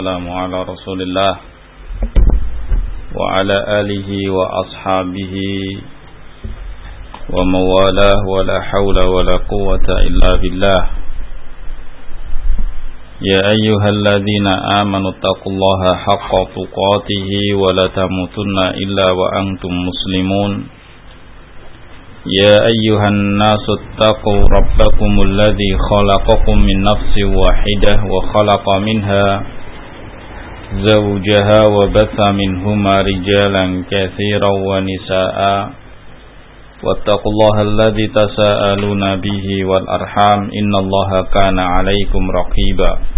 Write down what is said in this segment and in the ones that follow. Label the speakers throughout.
Speaker 1: wassalamu ala Rasulillah wa ala alihi wa ashabihi wa mawalah wa la hawla wa la quwwata illa billah. Ya ayyuhalladzina amanu taqullaha haqqa tuqatih wa la tamutunna illa wa antum muslimun. Ya ayyuhan nasu taqu rabbakumul ladzi khalaqakum min nafsin wahidah wa khalaqa minha zawjaha wa batha minhuma rijalan katsiran wa nisaa'a wattaqullaha alladzi tasaaluna bihi wal arham innallaha kana 'alaikum raqiba.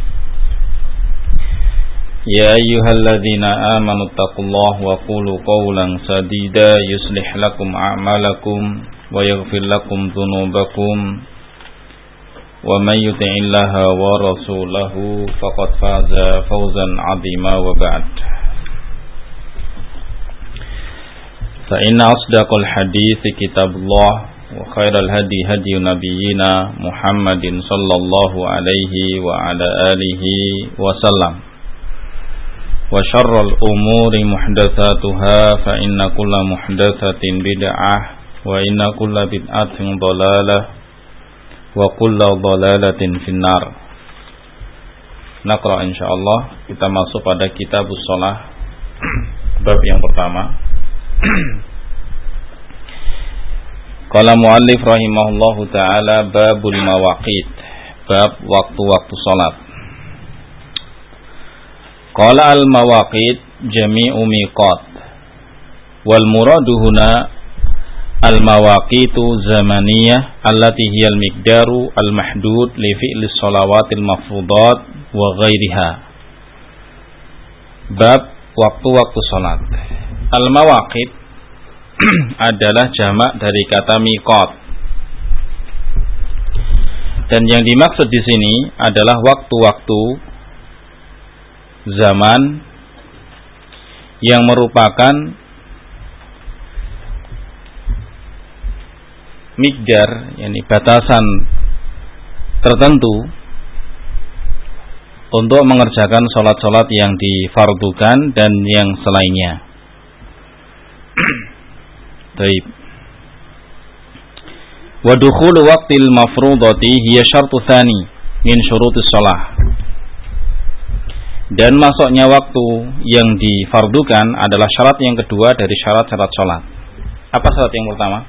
Speaker 1: Ya ayyuhalladzina amanu taqullaha wa qulu qawlan sadida yuslih lakum a'malakum wa yaghfir lakum dhunubakum wa may yuti'illaha wa rasulahu faqad faza fawzan 'azima wa ba'd. Fa inna asdaqal hadithi kitabullah wa khairal hadi hadi nabiyyina Muhammadin sallallahu alaihi wa ala alihi wa sallam. Wa syarrul umuri muhdatsatuha fa inna kulla muhdatsatin bid'ah wa inna kulla bid'atin dhalalah wa kulla dhalalatin finnar. Naqra insyaallah, kita masuk pada kitabus shalah bab yang pertama. Qala muallif rahimahullahu taala babul mawaqit, bab waktu-waktu salat. Qala al mawaqit jami'u miqat wal muradu huna al mawaqitu zamaniyah allati hiya al miqdaru al mahdud li fi'li shalawatil mafruḍat wa ghairiha. Bab waktu-waktu salat. Al mawaqit adalah jamak dari kata miqat. Dan yang dimaksud di sini adalah waktu-waktu zaman yang merupakan miqdar, yakni batasan tertentu untuk mengerjakan salat-salat yang difardukan dan yang selainnya. Baik. Wa dukhulu waqtil mafrudati hiya syartu tsani min syurutis shalah. Dan masuknya waktu yang difardukan adalah syarat yang kedua dari syarat-syarat salat. Apa syarat yang pertama?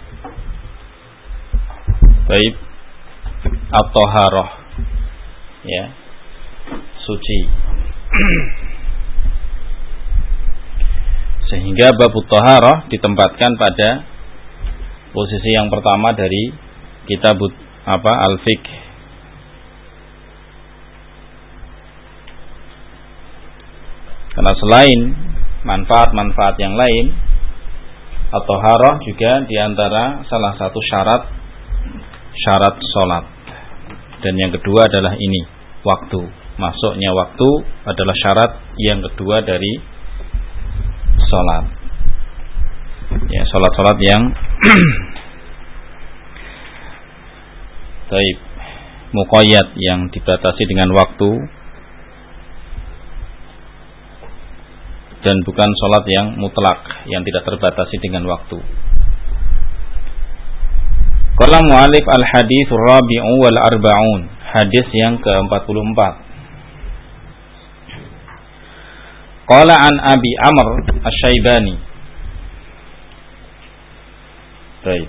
Speaker 1: Baik. At-taharah. Ya. Suci. Sehingga bab at-taharah ditempatkan pada posisi yang pertama dari kitab al-fiqh. Karena selain manfaat-manfaat yang lain, at-taharah juga diantara salah satu syarat salat. Dan yang kedua adalah ini, waktu. Masuknya waktu adalah syarat yang kedua dari salat. Ya, salat-salat yang taib, muqayyad, yang dibatasi dengan waktu, dan bukan salat yang mutlak, yang tidak terbatasi dengan waktu. Qala mu'allif al-haditsur rabi'u wal arba'un, hadis yang ke-44. Qala an Abi Amr Asy-Syaibani. Baik.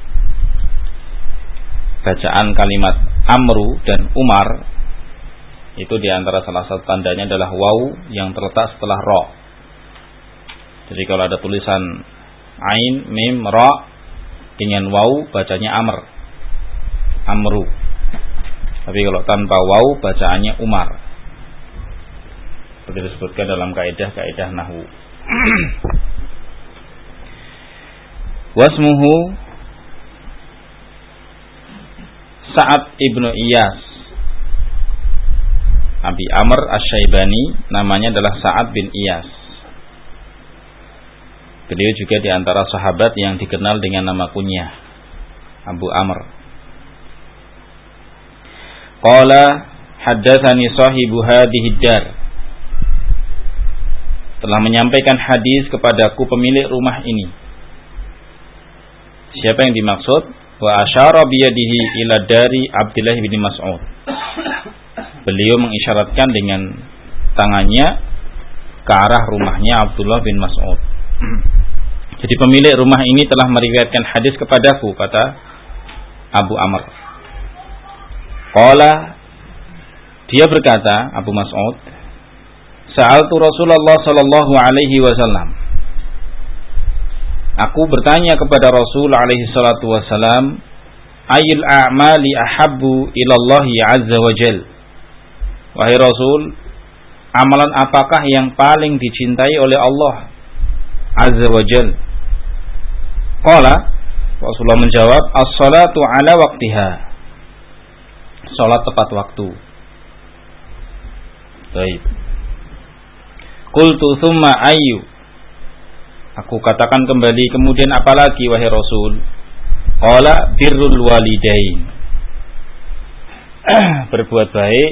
Speaker 1: Bacaan kalimat Amru dan Umar itu diantara salah satu tandanya adalah waw yang terletak setelah ra. Jadi kalau ada tulisan ain, mim, ra dengan waw bacanya Amr, Amru. Tapi kalau tanpa waw bacaannya Umar. Seperti disebutkan dalam kaidah nahwu. Wasmuhu Sa'ad ibnu Iyas. Abi Amr Asy-Syaibani namanya adalah Sa'ad bin Iyas. Beliau juga di antara sahabat yang dikenal dengan nama kunyah Abu Amr. Qala haddatsani sahibu hadhihi dar. telah menyampaikan hadis kepadaku pemilik rumah ini. Siapa yang dimaksud? Wa asyara biyadihi ila dari Abdullah bin Mas'ud. Beliau mengisyaratkan dengan tangannya ke arah rumahnya Abdullah bin Mas'ud. Jadi pemilik rumah ini telah meriwayatkan hadis kepadaku, kata Abu Amr. Qala, dia berkata, Abu Mas'ud, Sa'altu Rasulullah sallallahu alaihi wasallam. Aku bertanya kepada Rasul alaihi salatu wasallam, Ayyul a'mali ahabbu ilallahi azza wa jal. Wahai Rasul, amalan apakah yang paling dicintai oleh Allah azza wa jal? Qala, Rasulullah menjawab, as-salatu ala waqtiha. Salat tepat waktu. Baik. Qultu thumma ayyu. Aku katakan kembali, kemudian apalagi wahai Rasul? Qala birrul walidain. Berbuat baik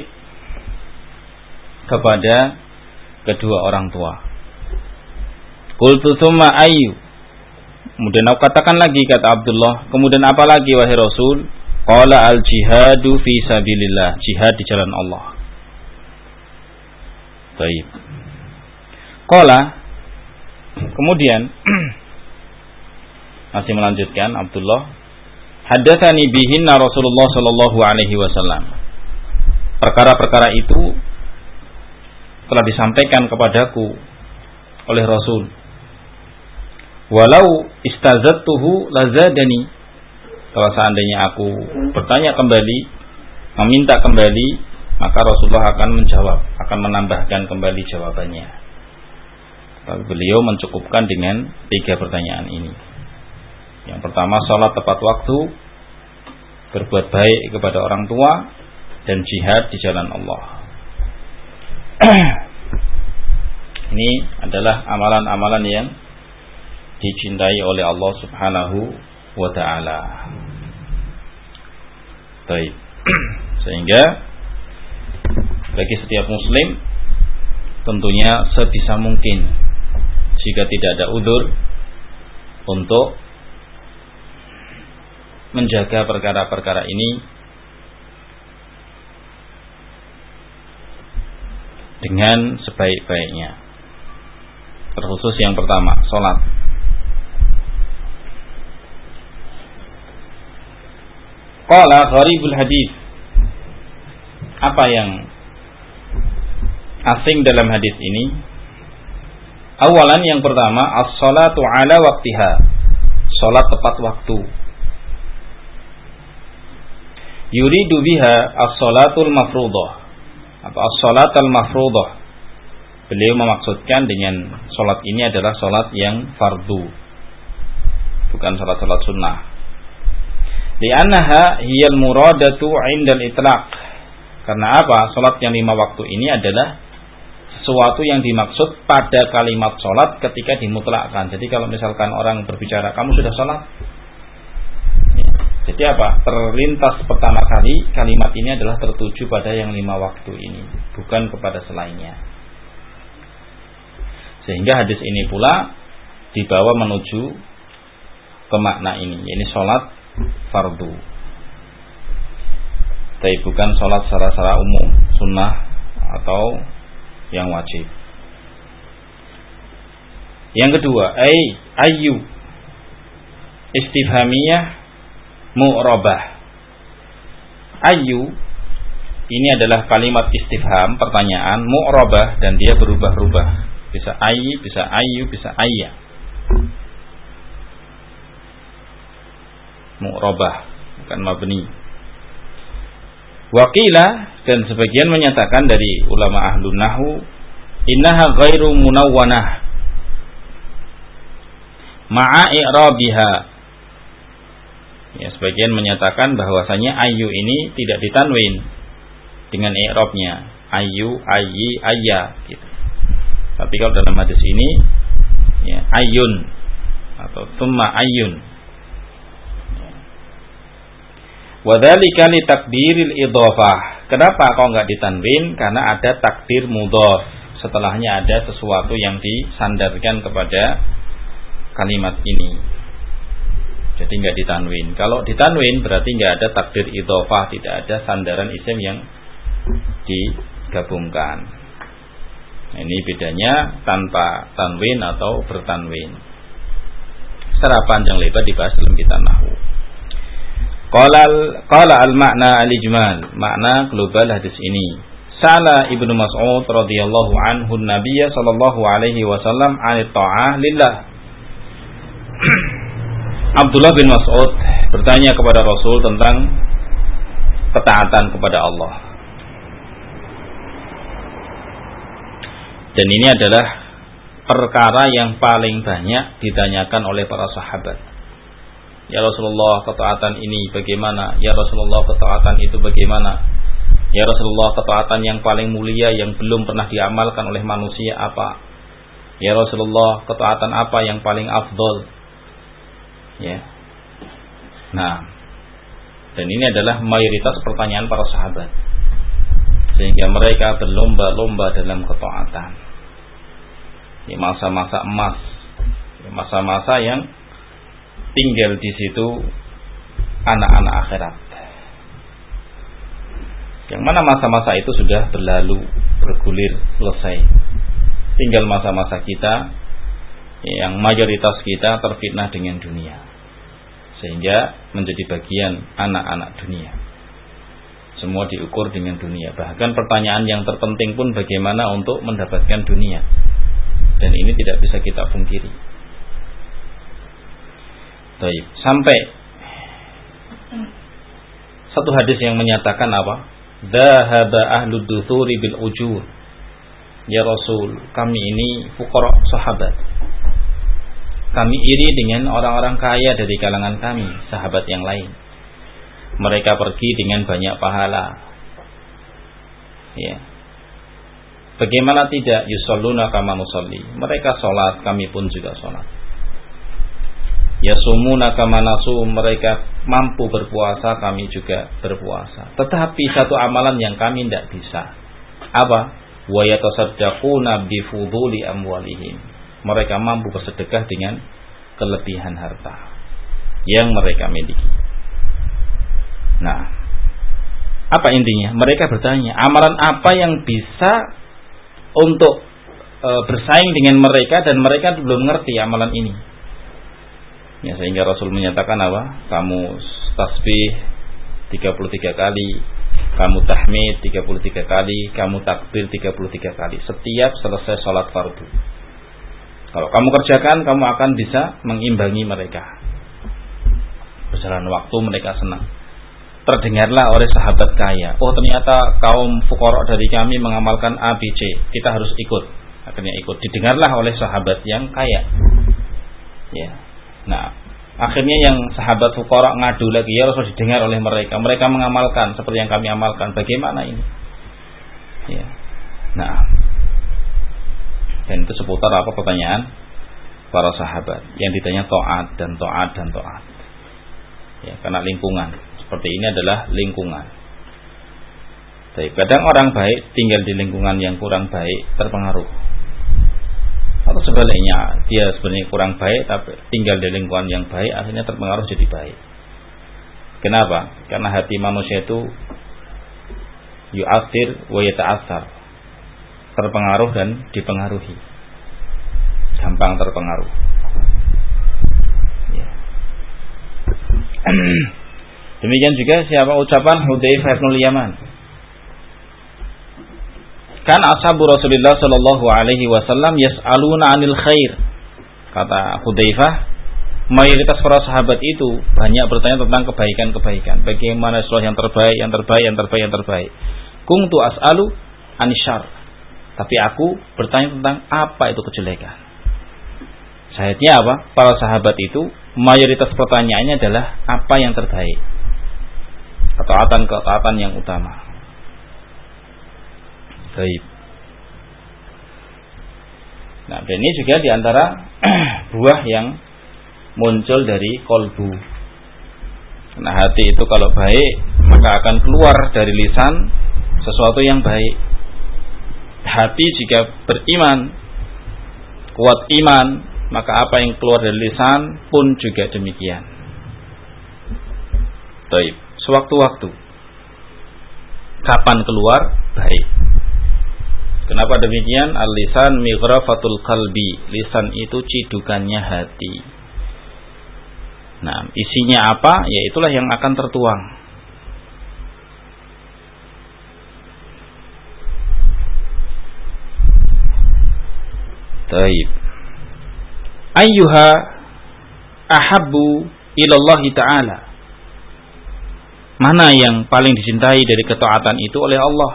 Speaker 1: kepada kedua orang tua. Qultu thumma ayyu. Kemudian aku katakan lagi, kata Abdullah, kemudian apalagi wahai Rasul? Qala al jihadu fi sabilillah. Jihad di jalan Allah. Baik. Qala, kemudian masih melanjutkan Abdullah, haddatsani bihinna Rasulullah sallallahu alaihi wasallam. Perkara-perkara itu telah disampaikan kepadaku oleh Rasul. Walau istazattuhu lazadani. Kalau seandainya aku bertanya kembali, meminta kembali, maka Rasulullah akan menjawab, akan menambahkan kembali jawabannya. Tapi beliau mencukupkan dengan 3 pertanyaan ini. Yang pertama, salat tepat waktu, berbuat baik kepada orang tua, dan jihad di jalan Allah. Ini adalah amalan-amalan yang dicintai oleh Allah Subhanahu wa ta'ala. Baik. Sehingga bagi setiap muslim tentunya sebisa mungkin, jika tidak ada udzur, untuk menjaga perkara-perkara ini dengan sebaik-baiknya. Terkhusus yang pertama, salat. Qala gharibul hadis. Apa yang asing dalam hadis ini? Awalan, yang pertama, as-salatu ala waqtiha. Salat tepat waktu. Yuridu biha as-salatul mafruḍah. Apa as-salatul mafruḍah? Beliau memaksudkan dengan salat ini adalah salat yang fardu, bukan salat-salat sunnah. Li'annaha hiyal muradatu 'indal itlaq. Karena apa? Salat yang 5 waktu ini adalah sesuatu yang dimaksud pada kalimat salat ketika dimutlakkan. Jadi kalau misalkan orang berbicara, kamu sudah salat? Ya. Jadi apa? Terlintas pertama kali kalimat ini adalah tertuju pada yang 5 waktu ini, bukan kepada selainnya. Sehingga hadis ini pula dibawa menuju ke makna ini, yakni salat fardu. Tapi bukan salat secara umum, sunnah atau yang wajib. Yang kedua, ayyu istifhamiyah mu'rabah. Ayyu ini adalah kalimat istifham, pertanyaan, mu'rabah, dan dia berubah-ubah. Bisa ayy, bisa ayyu, bisa ayya. Mu'rabah, bukan mabni. Waqila, dan sebagian menyatakan dari ulama ahlun nahwu, innaha ghairu munawwanah ma'a i'rabiha. Ya, sebagian menyatakan bahwasanya ayyu ini tidak ditanwin dengan i'rabnya, ayyu, ayyi, ayya gitu. Tapi kalau dalam hadis ini ya, ayyun atau tsumma ayyun. Wa dzalika li takdiril idhafah. Kenapa kok enggak ditanwin? Karena ada takdir mudhaf. setelahnya ada sesuatu yang disandarkan kepada kalimat ini. Jadi nggak ditanwin. Kalau ditanwin berarti nggak ada takdir idhofah, tidak ada sandaran isim yang digabungkan. Nah, ini bedanya tanpa tanwin atau bertanwin. Secara panjang lebar dibahas dalam kitab nahwu. Qala al-ma'na al-ijmal, makna global hadis ini. Sa'ala Ibnu Mas'ud radhiyallahu anhu an-nabiy sallallahu alaihi wasallam 'an ta'ah lillah. Abdullah bin Mas'ud bertanya kepada Rasul tentang ketaatan kepada Allah. Dan ini adalah perkara yang paling banyak ditanyakan oleh para sahabat. Ya Rasulullah, ketaatan ini bagaimana? Ya Rasulullah, ketaatan itu bagaimana? Ya Rasulullah, ketaatan yang paling mulia yang belum pernah diamalkan oleh manusia apa? Ya Rasulullah, ketaatan apa yang paling afdol? Ya. Nah, dan ini adalah mayoritas pertanyaan para sahabat, sehingga mereka berlomba-lomba dalam ketaatan. Di masa-masa emas, masa-masa yang tinggal di situ anak-anak akhirat. Yang mana masa-masa itu sudah berlalu, bergulir, selesai. Tinggal masa-masa kita yang mayoritas kita terfitnah dengan dunia, sehingga menjadi bagian anak-anak dunia. Semua diukur dengan dunia. Bahkan pertanyaan yang terpenting pun bagaimana untuk mendapatkan dunia. Dan ini tidak bisa kita pungkiri. Baik, sampai satu hadis yang menyatakan apa? Dhahaba ahlud duthuri bil ujur. Ya Rasul, kami ini fuqara sahabat. Kami iri dengan orang-orang kaya dari kalangan kami, sahabat yang lain. Mereka pergi dengan banyak pahala. Ya. Bagaimana tidak? Yusalluna kama nusalli. Mereka salat, kami pun juga salat. Yasumuna kama nasum, mereka mampu berpuasa, kami juga berpuasa. Tetapi satu amalan yang kami tidak bisa. Apa? Wa yatasaddaquna bi fuduli amwalihim. Mereka mampu bersedekah dengan kelebihan harta yang mereka miliki. Nah, apa intinya? Mereka bertanya, amalan apa yang bisa untuk bersaing dengan mereka, dan mereka belum ngerti amalan ini. Ya, sehingga Rasul menyatakan apa? Kamu tasbih 33 kali, kamu tahmid 33 kali, kamu takbir 33 kali setiap selesai salat fardu. Kalau kamu kerjakan, kamu akan bisa mengimbangi mereka. Berjalan waktu mereka senang. Terdengarlah oleh sahabat kaya, oh ternyata kaum fuqara dari kami mengamalkan A, B, C, kita harus ikut. Akhirnya ikut. Didengarlah oleh sahabat yang kaya. Ya. Nah, akhirnya yang sahabat fuqara ngadu lagi, ya Rasul, didengar oleh mereka. Mereka mengamalkan seperti yang kami amalkan. Bagaimana ini? Ya. Nah, dan itu seputar apa pertanyaan para sahabat yang ditanya taat dan taat dan taat. Ya, karena lingkungan seperti ini adalah lingkungan. Jadi kadang orang baik tinggal di lingkungan yang kurang baik terpengaruh. Atau sebaliknya, dia sebenarnya kurang baik tapi tinggal di lingkungan yang baik, akhirnya terpengaruh jadi baik. Kenapa? Karena hati manusia itu yu'athir wa yata'athar, terpengaruh dan dipengaruhi, gampang terpengaruh. Ya. Demikian juga siapa ucapan Hudzaifah bin Yaman. Kan ashabu Rasulullah sallallahu alaihi wasallam yas'aluna 'anil khair. Kata Hudzaifah, mayoritas para sahabat itu banyak bertanya tentang kebaikan-kebaikan. Bagaimana sesuatu yang terbaik, yang terbaik, yang terbaik, yang terbaik. Kuntu as'alu 'anisyarr. Tapi aku bertanya tentang apa itu kejelekan. Syahidnya apa? Para sahabat itu mayoritas pertanyaannya adalah apa yang terbaik. Ketaatan yang utama. Baik. Nah, dan ini juga diantara buah yang muncul dari kolbu. Nah, hati itu kalau baik, maka akan keluar dari lisan sesuatu yang baik. hati jika beriman, kuat iman, maka apa yang keluar dari lisan pun juga demikian. Baik, sewaktu-waktu. Kapan keluar? Baik. Kenapa demikian? Al-lisan mighrafatul qalbi. Lisan itu cidukannya hati. Nah, isinya apa? Ya itulah yang akan tertuang. Baik. Ayyuha ahabbu ilallahi ta'ala. Mana yang paling dicintai dari ketaatan itu oleh Allah?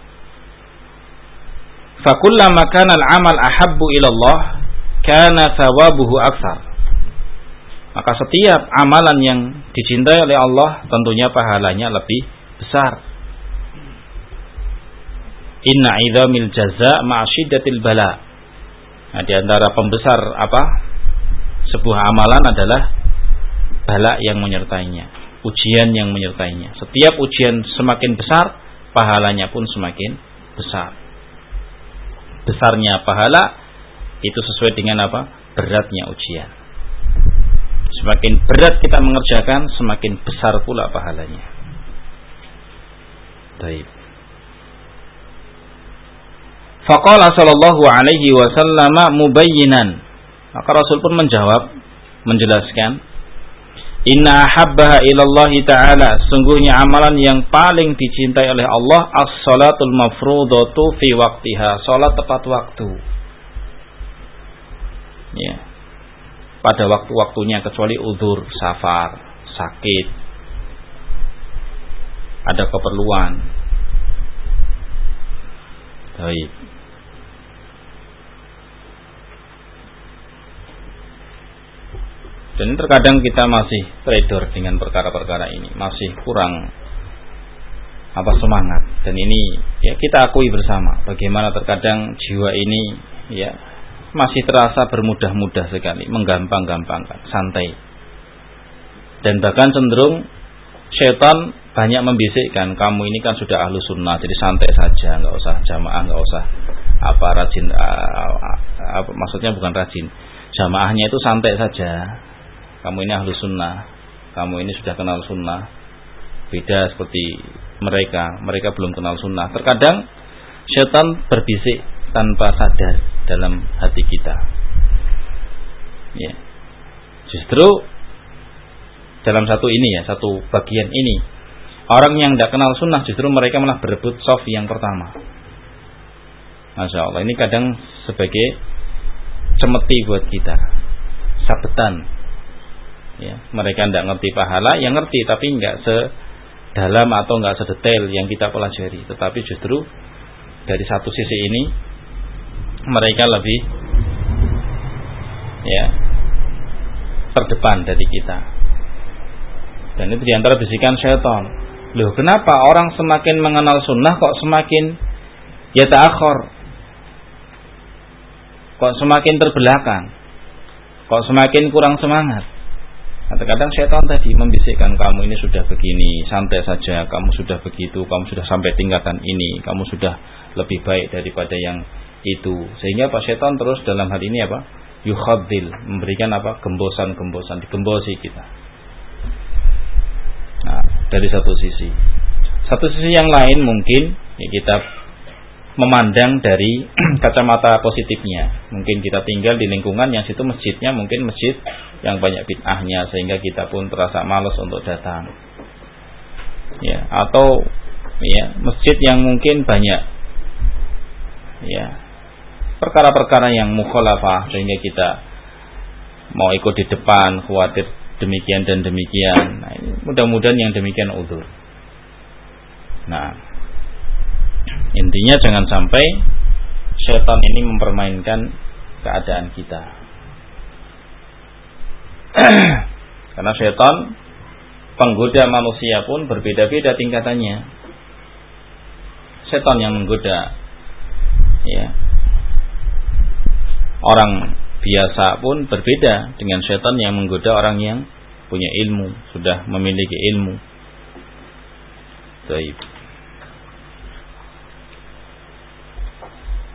Speaker 1: Fakullama kana al-amal ahabbu ilallah kana thawabuhu aktsar. Maka setiap amalan yang dicintai oleh Allah tentunya pahalanya lebih besar. Inna idzamil jazaa ma'a syiddatil bala. Nah, di antara pembesar sebuah amalan adalah bala yang menyertainya, ujian yang menyertainya. Setiap ujian semakin besar, pahalanya pun semakin besar. Besarnya pahala itu sesuai dengan beratnya ujian. Semakin berat kita mengerjakan, semakin besar pula pahalanya. Baik. Faqala sallallahu alaihi wasallam mubayyinan. Maka Rasul pun menjelaskan, inna ahabbaha ilallahi ta'ala, sungguhnya amalan yang paling dicintai oleh Allah as-salatul mafrudatu fi waqtiha, salat tepat waktu. Ya. Pada waktu-waktunya kecuali udzur, safar, sakit, ada keperluan. Baik. Dan terkadang kita masih trader dengan perkara-perkara ini, masih kurang semangat. Dan ini ya kita akui bersama bagaimana terkadang jiwa ini ya masih terasa bermudah-mudah sekali, menggampang-gampangkan, santai. Dan bahkan cenderung setan banyak membisikkan, kamu ini kan sudah ahlu sunnah, jadi santai saja, nggak usah jamaah, nggak usah rajin, maksudnya bukan rajin, jamaahnya itu santai saja. Kamu ini ahlu sunnah, kamu ini sudah kenal sunnah. Beda seperti mereka belum kenal sunnah. Terkadang setan berbisik tanpa sadar dalam hati kita. Ya. Justru dalam satu bagian ini, orang yang tidak kenal sunnah justru mereka malah berebut shaf yang pertama. Masya Allah, ini kadang sebagai cemeti buat kita, sabetan. Ya, mereka tidak ngerti pahala, yang ngerti tapi nggak sedalam atau nggak sedetail yang kita pelajari. Tetapi justru dari satu sisi ini mereka lebih terdepan dari kita. Dan itu diantara bisikan syaitan. Loh, kenapa orang semakin mengenal sunnah kok semakin ta'akhir? Kok semakin terbelakang? Kok semakin kurang semangat? Kadang-kadang syaitan tadi membisikkan, kamu ini sudah begini, santai saja, kamu sudah begitu, kamu sudah sampai tingkatan ini, kamu sudah lebih baik daripada yang itu. Sehingga syaitan terus dalam hal ini yukhadzil, memberikan gembosan-gembosan, digembosi kita. Nah, dari satu sisi. Satu sisi yang lain mungkin ya kita memandang dari kacamata positifnya. Mungkin kita tinggal di lingkungan yang situ masjidnya mungkin masjid yang banyak bid'ahnya, sehingga kita pun terasa malas untuk datang. Ya, atau masjid yang mungkin banyak perkara-perkara yang mukhalafah, sehingga kita mau ikut di depan, khawatir demikian dan demikian. Nah, ini mudah-mudahan yang demikian udzur. Nah, intinya jangan sampai syaitan ini mempermainkan keadaan kita. Karena syaitan penggoda manusia pun berbeda-beda tingkatannya. Syaitan yang menggoda orang biasa pun berbeda dengan syaitan yang menggoda orang yang punya ilmu, sudah memiliki ilmu. Baik.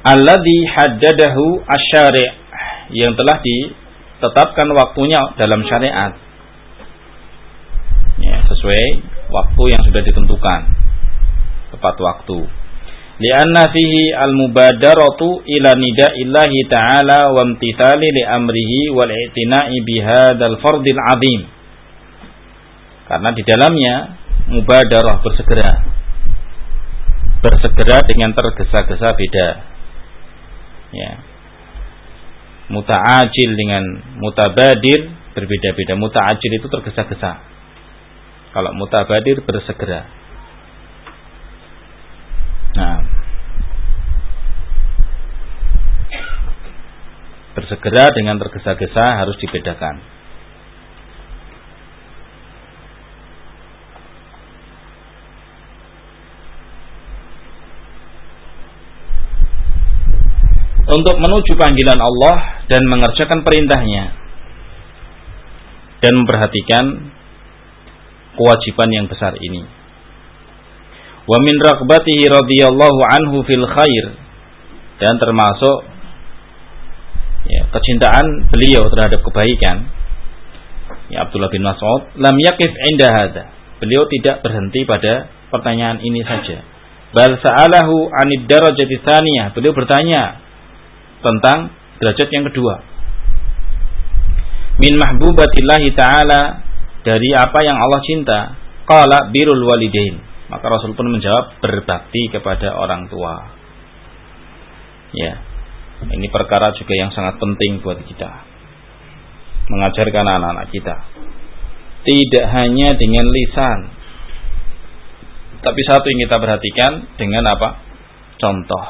Speaker 1: alladzi haddadahu asy-syari', yang telah ditetapkan waktunya dalam syariat. Ya, sesuai waktu yang sudah ditentukan. Tepat waktu. Li'anna fihi al-mubadaratu ila nida'illahi ta'ala wa imtithali li amrihi wal i'tina'i bihadzal fardil 'azim. Karena di dalamnya mubadarah, bersegera dengan tergesa-gesa beda. Ya. Muta'ajil dengan mutabadir berbeda-beda. Muta'ajil itu tergesa-gesa. Kalau mutabadir bersegera. Nah, bersegera dengan tergesa-gesa harus dibedakan. Untuk menuju panggilan Allah dan mengerjakan perintahnya dan memperhatikan kewajiban yang besar ini. Wa min raghbatihi radhiyallahu anhu fil khair, dan termasuk ya, kecintaan beliau terhadap kebaikan. Ya, Abdullah bin Mas'ud lam yaqif 'inda hadza. Beliau tidak berhenti pada pertanyaan ini saja. Bal sa'alahu 'anid darajati tsaniyah. Beliau bertanya tentang derajat yang kedua. Min mahbubatillahi ta'ala, dari apa yang Allah cinta. Qala birrul walidain. Maka Rasul pun menjawab, berbakti kepada orang tua. Ya, ini perkara juga yang sangat penting buat kita, mengajarkan anak-anak kita. Tidak hanya dengan lisan, tapi satu yang kita perhatikan dengan apa? Contoh.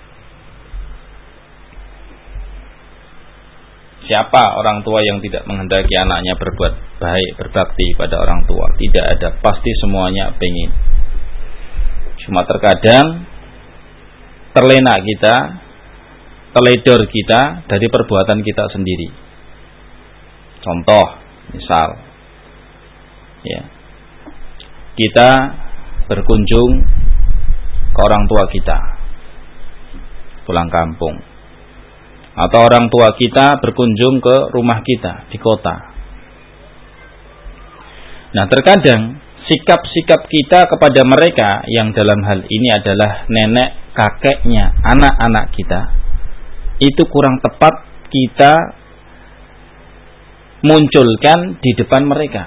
Speaker 1: Siapa orang tua yang tidak menghendaki anaknya berbuat baik, berbakti pada orang tua? Tidak ada, pasti semuanya pengen. Cuma terkadang terlena kita, teledor kita dari perbuatan kita sendiri. Contoh, misal, ya, kita berkunjung ke orang tua kita, pulang kampung, atau orang tua kita berkunjung ke rumah kita di kota. Nah, terkadang sikap-sikap kita kepada mereka yang dalam hal ini adalah nenek, kakeknya, anak-anak kita, itu kurang tepat kita munculkan di depan mereka.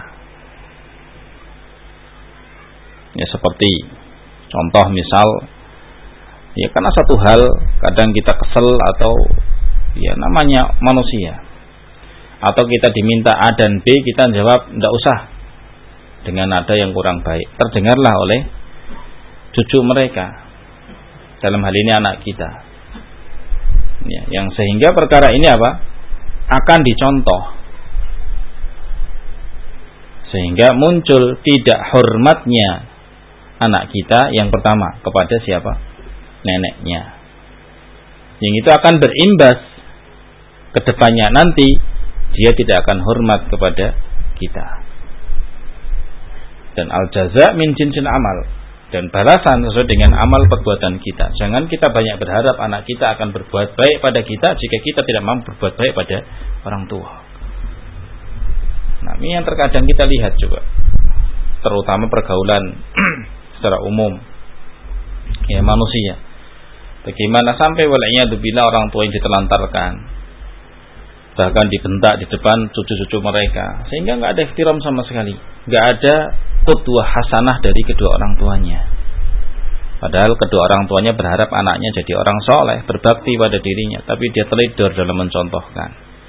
Speaker 1: Ya, seperti contoh misal, ya karena satu hal kadang kita kesel atau ya namanya manusia, atau kita diminta A dan B, kita jawab enggak usah dengan nada yang kurang baik. Terdengarlah oleh cucu mereka, dalam hal ini anak kita, ya, yang sehingga perkara ini apa? Akan dicontoh, sehingga muncul tidak hormatnya anak kita yang pertama kepada siapa? Neneknya. Yang itu akan berimbas ke depannya nanti, dia tidak akan hormat kepada kita. Dan al-jaza min jinsil amal, dan balasan sesuai dengan amal perbuatan kita. Jangan kita banyak berharap anak kita akan berbuat baik pada kita jika kita tidak mampu berbuat baik pada orang tua. Nah, ini yang terkadang kita lihat juga, terutama pergaulan secara umum, ya, manusia. Bagaimana sampai wal'iyadzubillah orang tua yang ditelantarkan, bahkan dibentak di depan cucu-cucu mereka, sehingga nggak ada ihtiram sama sekali, nggak ada qudwah hasanah dari kedua orang tuanya. Padahal kedua orang tuanya berharap anaknya jadi orang soleh, berbakti pada dirinya, tapi dia teledor dalam mencontohkan.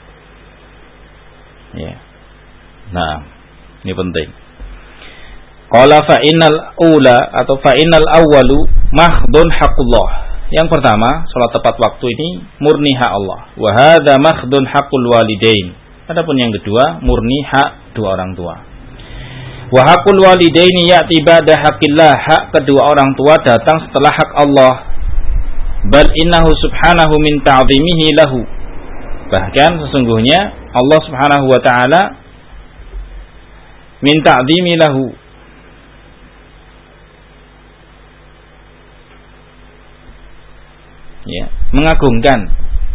Speaker 1: Ya. Nah, ini penting. Qala fa innal ula atau fa innal awwalu mahdun haqqullah. Yang pertama, salat tepat waktu ini murni hak Allah. Wa hadza mahdun haqqul walidain. Adapun yang kedua, murni hak dua orang tua. Wa haqqul walidaini ya'ti ba'da haqqillah. Hak kedua orang tua datang setelah hak Allah. Bal innahu subhanahu min ta'zimihi lahu. Bahkan sesungguhnya Allah Subhanahu wa taala min ta'zimi lahu, ya, mengagungkan.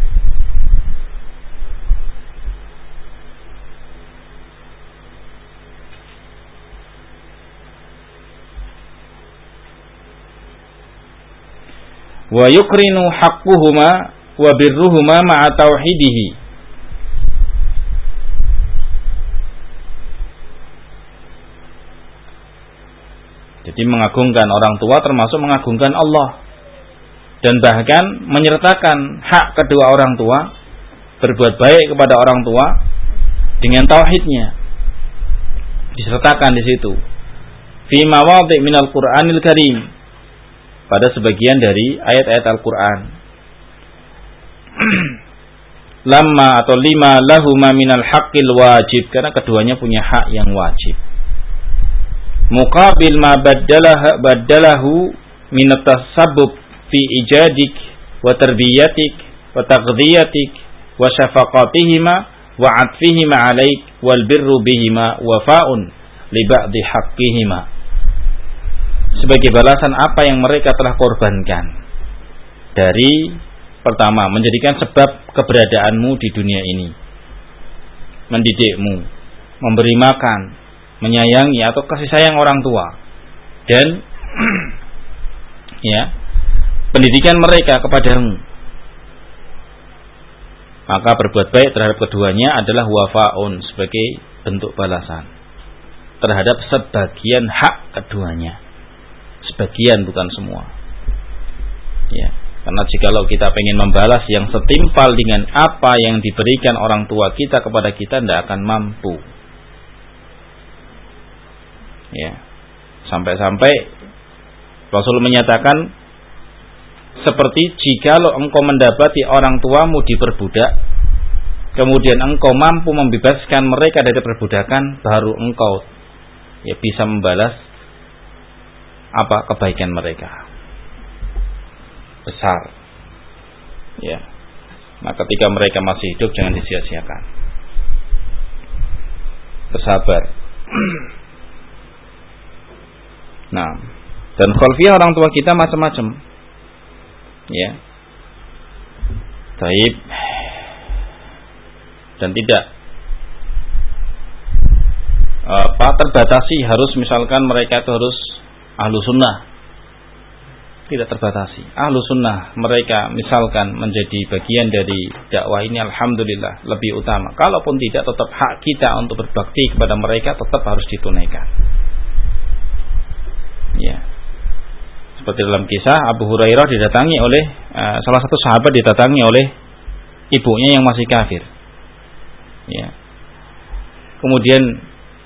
Speaker 1: Wa yukrinu haqquhuma wa birruhuma ma'a tauhidihi. Jadi mengagungkan orang tua termasuk mengagungkan Allah, dan bahkan menyertakan hak kedua orang tua, berbuat baik kepada orang tua dengan tauhidnya disertakan di situ. Fi mawadhi' minal Qur'anil Karim, pada sebagian dari ayat-ayat Al-Quran. Lama atau lima lahuma minal haqqil wajib, karena keduanya punya hak yang wajib. Muqabil ma baddalahu minat tasabbub fi ijadik wa tarbiyatik wa taghdhiyatik wa syafaqatihima wa atfihima alaik wal birru bihima wafa'un li ba'di haqqihima. Sebagai balasan apa yang mereka telah korbankan dari pertama, menjadikan sebab keberadaanmu di dunia ini, mendidikmu, memberi makan, menyayangi atau kasih sayang orang tua, dan ya, pendidikan mereka kepadamu. Maka berbuat baik terhadap keduanya adalah wafa'un, sebagai bentuk balasan terhadap sebagian hak keduanya. Sebagian, bukan semua. Ya, karena jikalau kita ingin membalas yang setimpal dengan apa yang diberikan orang tua kita kepada kita, tidak akan mampu. Ya, sampai-sampai Rasul menyatakan, seperti jikalau engkau mendapati orang tuamu diperbudak, kemudian engkau mampu membebaskan mereka dari perbudakan, baru engkau ya bisa membalas apa kebaikan mereka besar. Ya, nah ketika mereka masih hidup jangan disia-siakan. Bersabar. Nah, dan khalfiyah orang tua kita macam-macam. Ya, taib, dan tidak terbatasi harus misalkan mereka itu harus ahlu sunnah. Tidak terbatasi. Ahlu sunnah mereka misalkan menjadi bagian dari dakwah ini, alhamdulillah, lebih utama. Kalaupun tidak, tetap hak kita untuk berbakti kepada mereka tetap harus ditunaikan. Ya, seperti dalam kisah Abu Hurairah didatangi oleh salah satu sahabat, didatangi oleh ibunya yang masih kafir. Ya, kemudian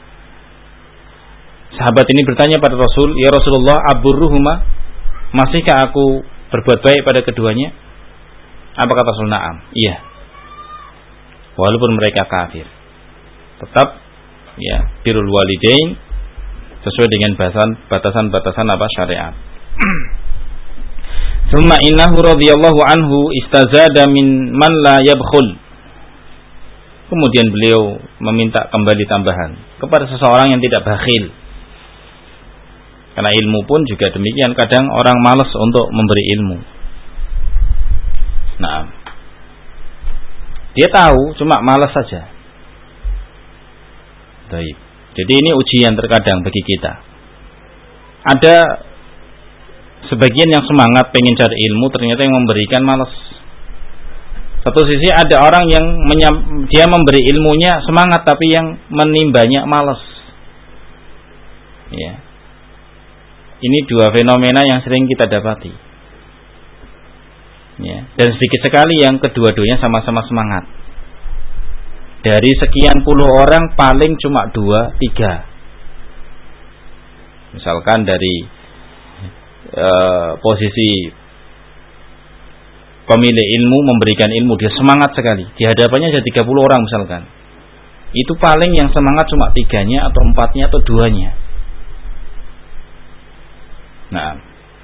Speaker 1: sahabat ini bertanya pada Rasul, ya Rasulullah, aburruhuma, masihkah aku berbuat baik pada keduanya? Apa kata Rasul? Na'am, iya. Walaupun mereka kafir, tetap ya birrul walidain sesuai dengan batasan-batasan apa syariat. Tsumma innahu radhiyallahu anhu istazada min man la yabkhul. Kemudian beliau meminta kembali tambahan kepada seseorang yang tidak bakhil. Karena ilmu pun juga demikian, kadang orang malas untuk memberi ilmu. Nah, dia tahu, cuma malas saja. Baik. Jadi ini ujian terkadang bagi kita. Ada sebagian yang semangat pengen cari ilmu, ternyata yang memberikan malas. Satu sisi ada orang yang dia memberi ilmunya semangat, tapi yang menimbanya malas. Ya. Ini dua fenomena yang sering kita dapati. Ya, dan sedikit sekali yang kedua-duanya sama-sama semangat. Dari sekian puluh orang paling cuma 2-3. Misalkan dari posisi pemilik ilmu memberikan ilmu, dia semangat sekali. Di hadapannya ada 30 orang misalkan. Itu paling yang semangat cuma 3-nya atau 4-nya atau 2-nya. Nah,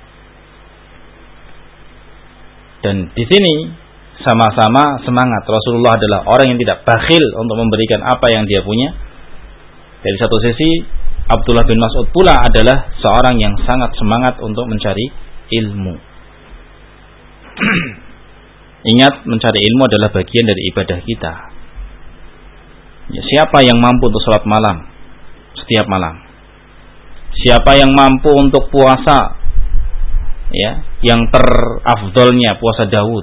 Speaker 1: dan di sini sama-sama semangat. Rasulullah adalah orang yang tidak bakhil untuk memberikan apa yang dia punya. Dari satu sisi, Abdullah bin Mas'ud pula adalah seorang yang sangat semangat untuk mencari ilmu. Ingat, mencari ilmu adalah bagian dari ibadah kita. Ya, siapa yang mampu untuk sholat malam setiap malam? Siapa yang mampu untuk puasa, ya, yang terafdolnya puasa Daud?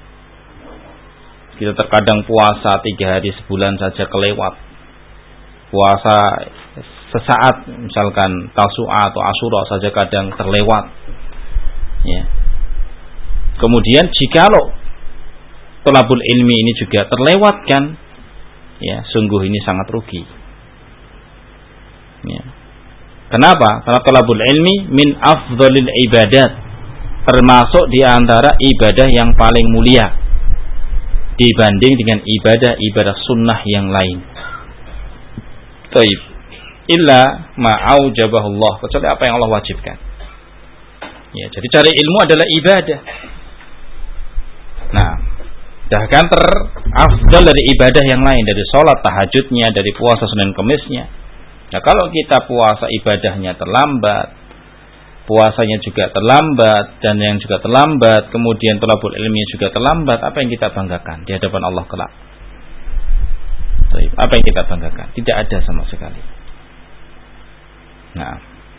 Speaker 1: Kita terkadang puasa 3 hari sebulan saja kelewat. Puasa sesaat, misalkan Tasu'a atau Asyura saja kadang terlewat. Ya. Kemudian jikalau thalabul ilmi ini juga terlewatkan, ya, sungguh ini sangat rugi. Ya. Kenapa? Karena thalabul ilmi min afdhalil ibadat, termasuk di antara ibadah yang paling mulia dibanding dengan ibadah sunnah yang lain. Taib. Illa ma'aujabahullah, kecuali apa yang Allah wajibkan. Ya, jadi cari ilmu adalah ibadah. Nah, bahkan terafdal dari ibadah yang lain, dari sholat tahajudnya, dari puasa Senin Kemisnya. Nah, kalau kita puasa ibadahnya terlambat, puasanya juga terlambat, dan yang juga terlambat, kemudian thalabul ilmi juga terlambat, apa yang kita banggakan di hadapan Allah kelak? Apa yang kita banggakan? Tidak ada sama sekali. Nah,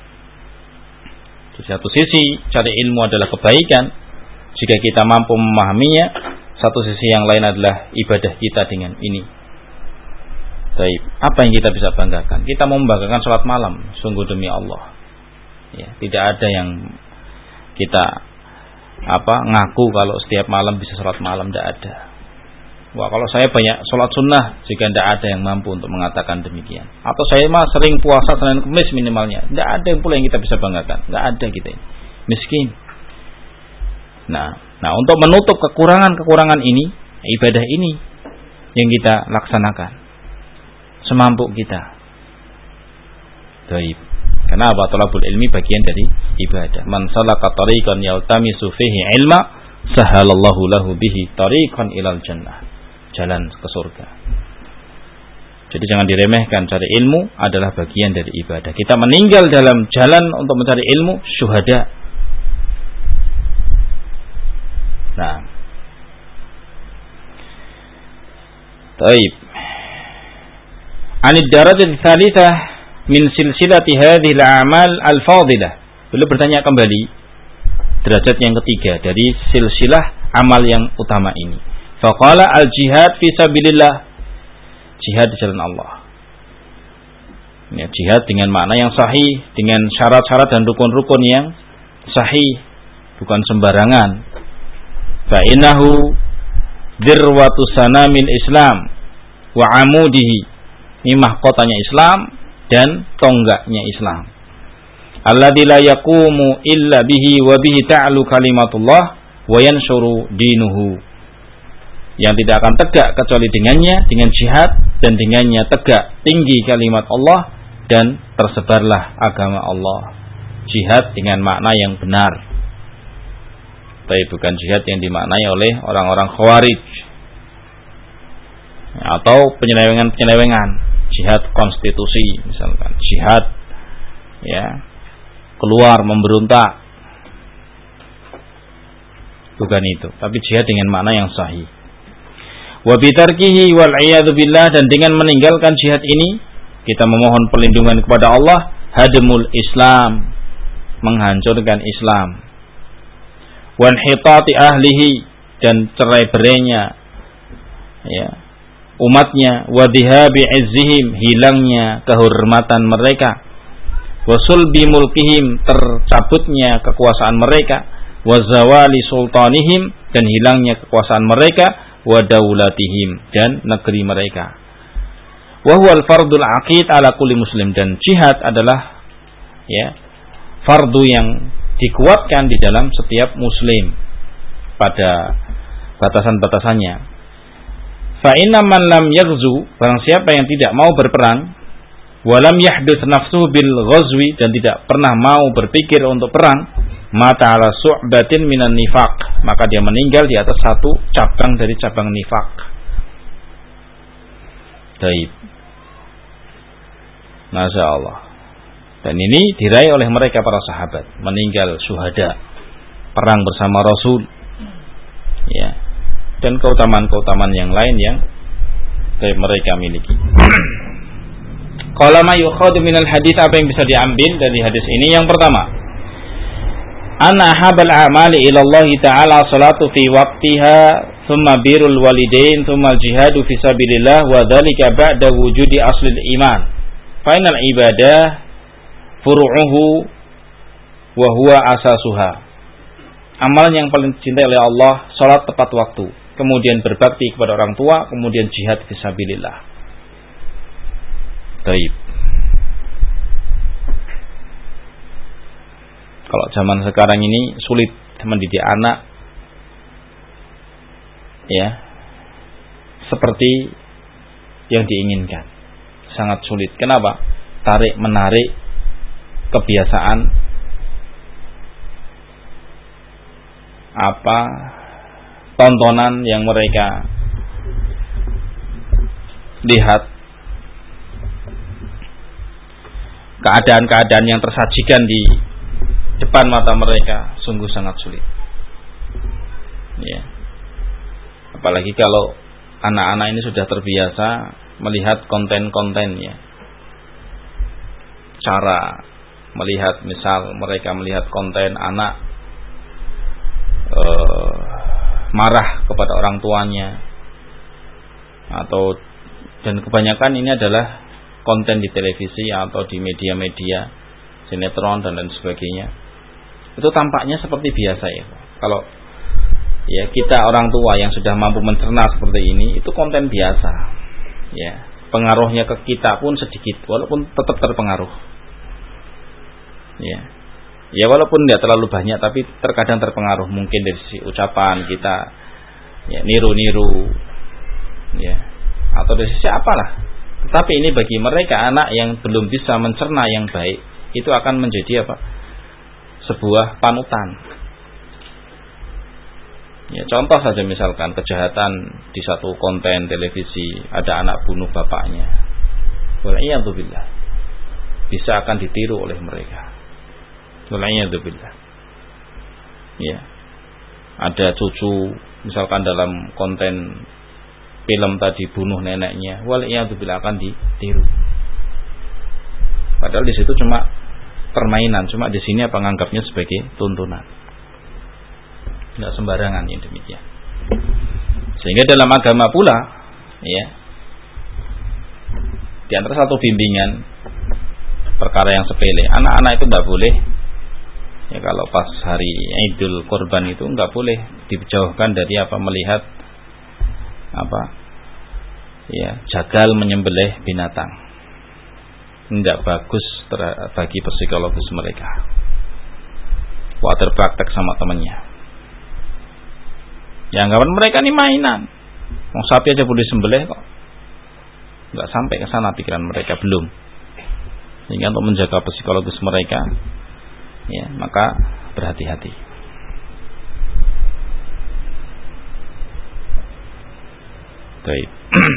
Speaker 1: di satu sisi cari ilmu adalah kebaikan jika kita mampu memahaminya. Satu sisi yang lain adalah ibadah kita dengan ini. Baik, apa yang kita bisa banggakan? Kita mau membanggakan sholat malam, sungguh demi Allah. Ya, tidak ada yang kita ngaku kalau setiap malam bisa sholat malam, tidak ada. Wah, kalau saya banyak sholat sunnah, jika tidak ada yang mampu untuk mengatakan demikian. Atau saya mah sering puasa Senin Kemis minimalnya, tidak ada yang pula yang kita bisa banggakan. Tidak ada kita ini, miskin. Nah, untuk menutup kekurangan ini, ibadah ini yang kita laksanakan semampu kita. Baik. Kenapa? Thalabul ilmi bagian dari ibadah. Man salaka tariqan yaltamisu fihi ilma, sahalallahu lahu bihi tariqan ilal jannah. Jalan ke surga. Jadi jangan diremehkan, cari ilmu adalah bagian dari ibadah. Kita meninggal dalam jalan untuk mencari ilmu, syuhada. Nah, taib. Anid darajat tsalitsah min silsilati hadhil a'mal al-fadilah. Beliau bertanya kembali, derajat yang ketiga dari silsilah amal yang utama ini. Faqala al-jihad fi sabilillah, jihad di jalan Allah. Ya, jihad dengan makna yang sahih, dengan syarat-syarat dan rukun-rukun yang sahih, bukan sembarangan. Fa innahu dirwatu sanamil Islam wa amudihi, ini mahkotanya Islam dan tonggaknya Islam. Alladzi la yaqumu illa bihi wa bihi ta'lu kalimatullah wa yanshuru dinuhu, yang tidak akan tegak kecuali dengannya, dengan jihad, dan dengannya tegak tinggi kalimat Allah dan tersebarlah agama Allah. Jihad dengan makna yang benar, tapi bukan jihad yang dimaknai oleh orang-orang Khawarij atau penyelewengan, jihad konstitusi misalkan, jihad ya keluar memberontak, bukan itu, tapi jihad dengan makna yang sahih. Wa bitarkihi wal iyadu billah, dan dengan meninggalkan jihad ini kita memohon perlindungan kepada Allah, hadmul Islam, menghancurkan Islam, wan hitati ahlihi, dan cerai-berainya ya umatnya, wa dhihabi izzihim, hilangnya kehormatan mereka, wa sulbi mulkihim, tercabutnya kekuasaan mereka, wa zawali sultanihim, dan hilangnya kekuasaan mereka, wa daulatihim, dan negeri mereka. Wa huwal fardul aqid ala kulli muslim, dan jihad adalah ya fardu yang dikuatkan di dalam setiap muslim pada batasan-batasannya. Fa inna man lam yaghzu, barang siapa yang tidak mau berperang, walam yahdits nafsuhu bil ghazwi, dan tidak pernah mau berpikir untuk perang, mata ala su'batin minan nifaq, maka dia meninggal di atas satu cabang dari cabang nifaq. Baik. Masya Allah. Dan ini diraih oleh mereka para sahabat, meninggal syuhada, perang bersama Rasul. Ya. dan keutamaan-keutamaan yang lain yang mereka miliki. Qala ma yukhadu minal hadits, apa yang bisa diambil dari hadis ini? Yang pertama, anna habal a'mali ila Allah Ta'ala salatu fi waqtiha, thumma birrul walidain, thumma al-jihadu fi sabilillah, wa dzalika ba'da wujudi aslil iman. Fa inal ibadah furu'uhu wa huwa asasuha. Amalan yang paling dicintai oleh Allah, salat tepat waktu, kemudian berbakti kepada orang tua, kemudian jihad fisabilillah. Baik. Kalau zaman sekarang ini sulit mendidik anak, ya, seperti yang diinginkan. Sangat sulit. Kenapa? Tarik menarik kebiasaan tontonan yang mereka lihat, keadaan-keadaan yang tersajikan di depan mata mereka sungguh sangat sulit. Ya. Apalagi kalau anak-anak ini sudah terbiasa melihat konten-konten, ya. Cara melihat, misal mereka melihat konten anak marah kepada orang tuanya, dan kebanyakan ini adalah konten di televisi atau di media-media, sinetron dan lain sebagainya. Itu tampaknya seperti biasa, ya. Kalau ya kita orang tua yang sudah mampu mencerna seperti ini, itu konten biasa, ya. Pengaruhnya ke kita pun sedikit, walaupun tetap terpengaruh, ya. Ya walaupun tidak terlalu banyak, tapi terkadang terpengaruh, mungkin dari sisi ucapan kita, ya, niru-niru, ya, atau dari sisi apalah. Tetapi ini bagi mereka, anak yang belum bisa mencerna yang baik, itu akan menjadi apa? Sebuah panutan. Ya, contoh saja misalkan kejahatan di satu konten televisi, ada anak bunuh bapaknya. Wal'iyadzubillah. Bisa akan ditiru oleh mereka. Wal'iyadzubillah. Ya. Ada cucu misalkan dalam konten film tadi bunuh neneknya, wal'iyadzubillah, akan ditiru. Padahal di situ cuma permainan, cuma di sini apa nganggapnya sebagai tuntunan. Tidak sembarangan yang demikian. Sehingga dalam agama pula, ya, di antara satu bimbingan perkara yang sepele, anak-anak itu tidak boleh, ya, kalau pas hari Idul Kurban itu nggak boleh dijauhkan dari apa, melihat apa, ya, jagal menyembelih binatang. Tidak bagus bagi psikologis mereka. Water praktek sama temannya. Ya, anggapan mereka ini mainan. Mau sapi aja boleh sembelih kok. Nggak sampai ke sana pikiran mereka, belum. Sehingga untuk menjaga psikologis mereka, ya, maka berhati-hati. Baik.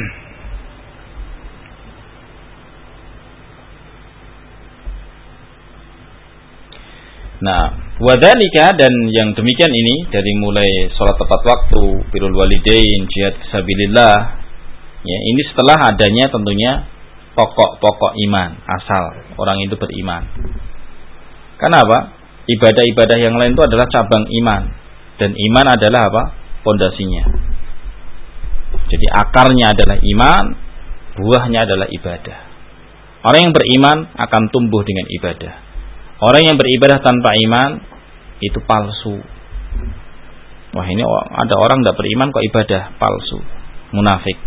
Speaker 1: Nah, wadzalika, dan yang demikian ini dari mulai sholat tepat waktu, birrul walidain, jihad fisabilillah, ya, ini setelah adanya tentunya pokok-pokok iman, asal orang itu beriman. Kenapa? Ibadah-ibadah yang lain itu adalah cabang iman, dan iman adalah apa? Pondasinya. Jadi akarnya adalah iman, buahnya adalah ibadah. Orang yang beriman akan tumbuh dengan ibadah. Orang yang beribadah tanpa iman itu palsu. Wah, ini ada orang tidak beriman kok ibadah, palsu, munafik.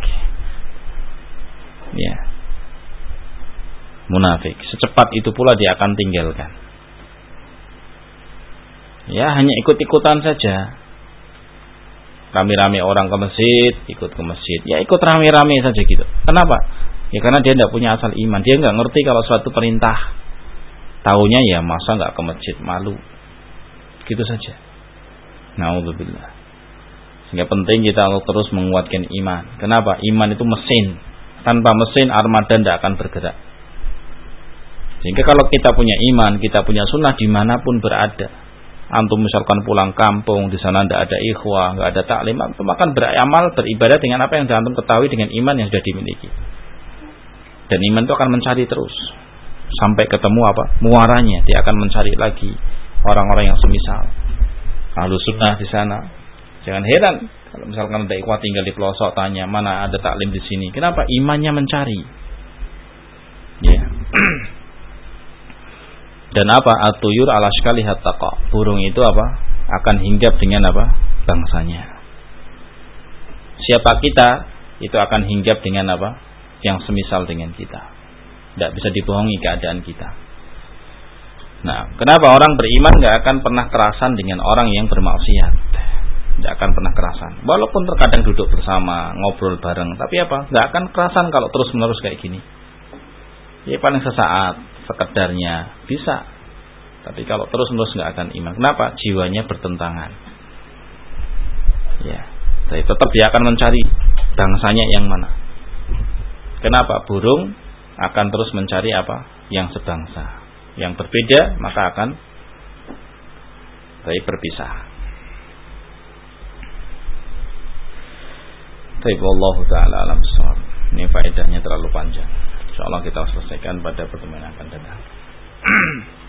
Speaker 1: Ya, munafik. Secepat itu pula dia akan tinggalkan. Ya, hanya ikut-ikutan saja. Rame-rame orang ke masjid, ikut ke masjid. Ya, ikut rame-rame saja gitu. Kenapa? Ya karena dia tidak punya asal iman. Dia nggak ngerti kalau suatu perintah. Taunya ya masa nggak ke masjid, malu. Gitu saja. Na'udzubillah. Sehingga penting kita terus menguatkan iman. Kenapa? Iman itu mesin. Tanpa mesin armada tidak akan bergerak. Sehingga kalau kita punya iman, kita punya sunnah dimanapun berada, Antum misalkan pulang kampung, di sana tidak ada ikhwah, nggak ada taklim, antum akan beramal, beribadah dengan apa yang antum ketahui dengan iman yang sudah dimiliki. Dan iman itu akan mencari terus sampai ketemu muaranya. Dia akan mencari lagi orang-orang yang semisal Ahlus Sunnah di sana. Jangan heran kalau misalkan ada ikhwah tinggal di pelosok, tanya mana ada taklim di sini. Kenapa? Imannya mencari. Ya. Dan atuyur ala sykalihat taqa. Burung itu akan hinggap dengan bangsanya. Siapa kita itu akan hinggap dengan yang semisal dengan kita. Tidak bisa dibohongi keadaan kita. Nah, kenapa orang beriman gak akan pernah kerasan dengan orang yang bermaksiat? Tidak akan pernah kerasan. Walaupun terkadang duduk bersama, ngobrol bareng, tapi gak akan kerasan kalau terus menerus kayak gini. Ya paling sesaat, sekedarnya bisa, tapi kalau terus-menerus nggak akan iman. Kenapa? Jiwanya bertentangan. Ya, tapi tetap dia akan mencari bangsanya yang mana. Kenapa? Burung akan terus mencari yang sebangsa. Yang berbeda maka akan berpisah. Tapi wallahu taala alam shawab. Ini faedahnya terlalu panjang. InsyaAllah kita selesaikan pada pertemuan yang akan datang.